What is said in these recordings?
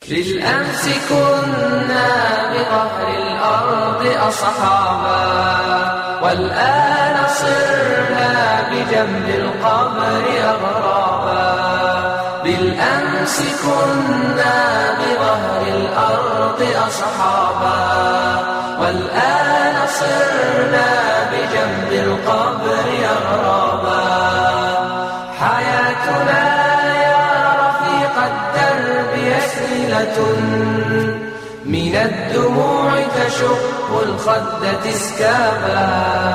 بالأمس كنا بظهر الأرض أصحابا، والآن صرنا بجنب القبر أغرابا. بالأمس كنا بظهر الأرض أصحابا، والآن صرنا بجنب القبر أغرابا. حياتنا يا رفيق الدرب أسئلة من الدموع تشق الخد تسكابا،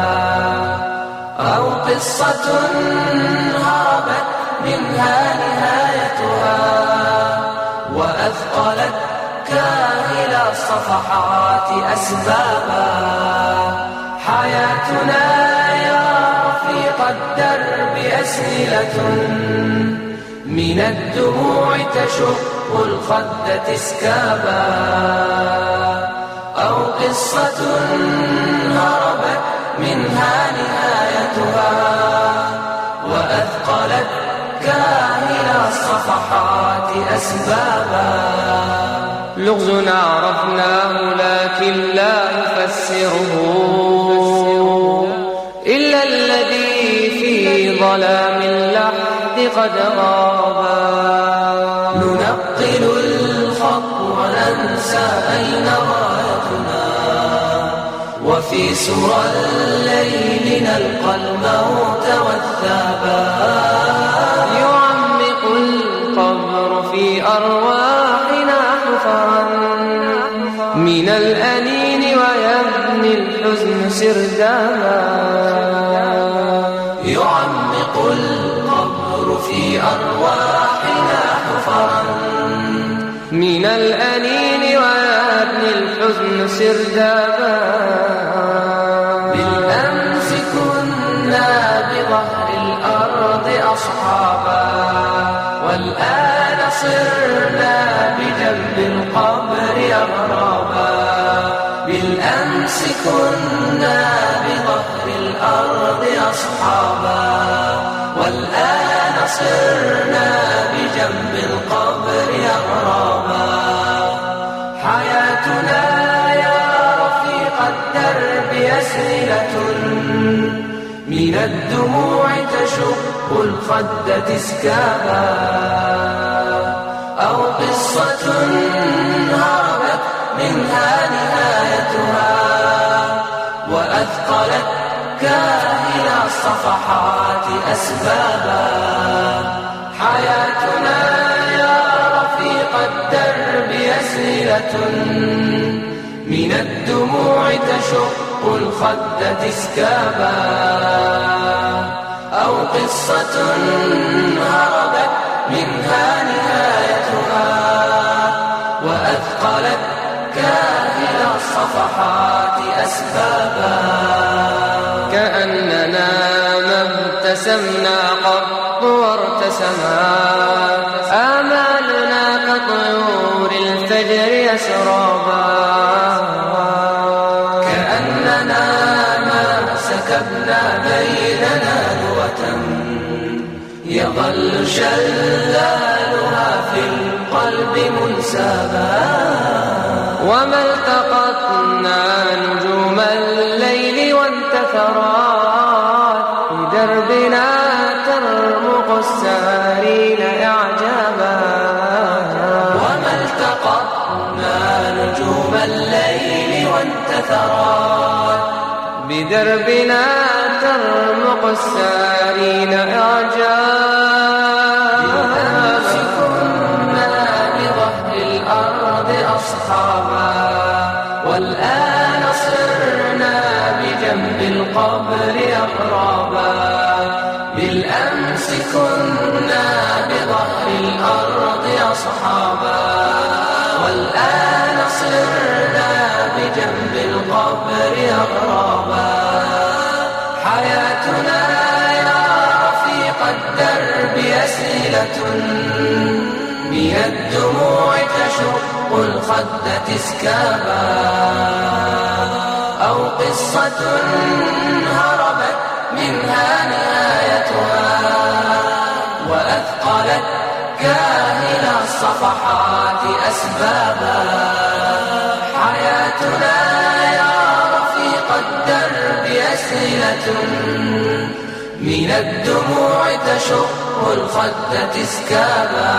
أو قصة هربت منها نهايتها وأثقلت كاهل الصفحات أسبابا. حياتنا يا رفيق الدرب أسئلة من الدموع تشق الخد تسكابا، أو قصة هربت منها نهايتها وأثقلت كاهل الصفحات أسبابا. لغزنا عرفناه لكن لا يفسره إلا الذي في ظلام اللحد قد غابا. ننقل الخط وننسى أين غايتنا، وفي سرى الليل نلقى الموت والثابا. يعمق القبر في أرواحنا حفرا من الأنين ويبني الحزن سردابا. يعمق القبر في أرواحنا حفرا من الأنين ويبني الحزن سردابا. بالأمس كنا بظهر الأرض أصحابا، والآن صرنا بجنب القبر أغرابا. بالأمس كنا بظهر الأرض أصحابا، والآن صرنا بجنب القبر أغرابا. حياتنا يا رفيق الدرب أسئلة من الدموع تشق الخد تسكابا، أو قصة هربت منها نهايتها وأثقلت كاهل الصفحات أسبابا. حياتنا يا رفيق الدرب أسئلة من الدموع تشق الخد تسكابا، أو قصة هربت منها نهايتها وأثقلت كاهل الصفحات أسبابا. كأننا ما ابتسمنا قط وارتسما آمالنا كطيور الفجر يسرابا. كأننا ما سكبنا بيننا لغة يظل شلالها في القلب منسابا. وما التقطنا نجوم الليل وانتثرات بدربنا ترمق السارين إعجابا. وما التقطنا نجوم الليل وانتثرات بدربنا ترمق السارين إعجابا. بالأمس كنا بظهر الأرض أصحابا، والآن صرنا بجنب القبر أغرابا. بالأمس كنا بظهر الأرض أصحابا، والآن صرنا بجنب القبر أغرابا. حياتنا يا رفيق الدرب أسئلة من الدموع تشق الخد تسكابا، أو قصة هربت منها نهايتها وأثقلت كاهل الصفحات أسبابا. يسيلة من الدموع تشق الخد تسكابا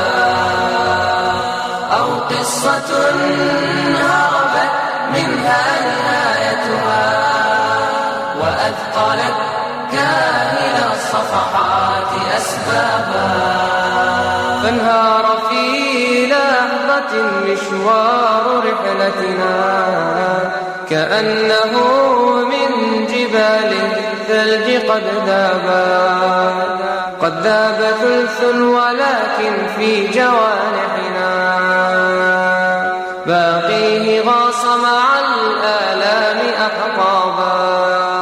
أو قصة هربت منها نهايتها وأثقلت كاهل الصفحات أسبابا فانهار في لحظة مشوار رحلتنا كأنه من جبال الثلج قد ذاب ثلث ولكن في جوانحنا باقيه غاص مع الآلام أحقابا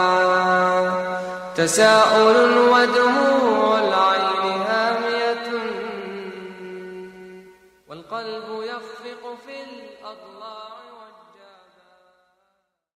تساؤل ودموع العين هامية والقلب يخفق في الأضلاع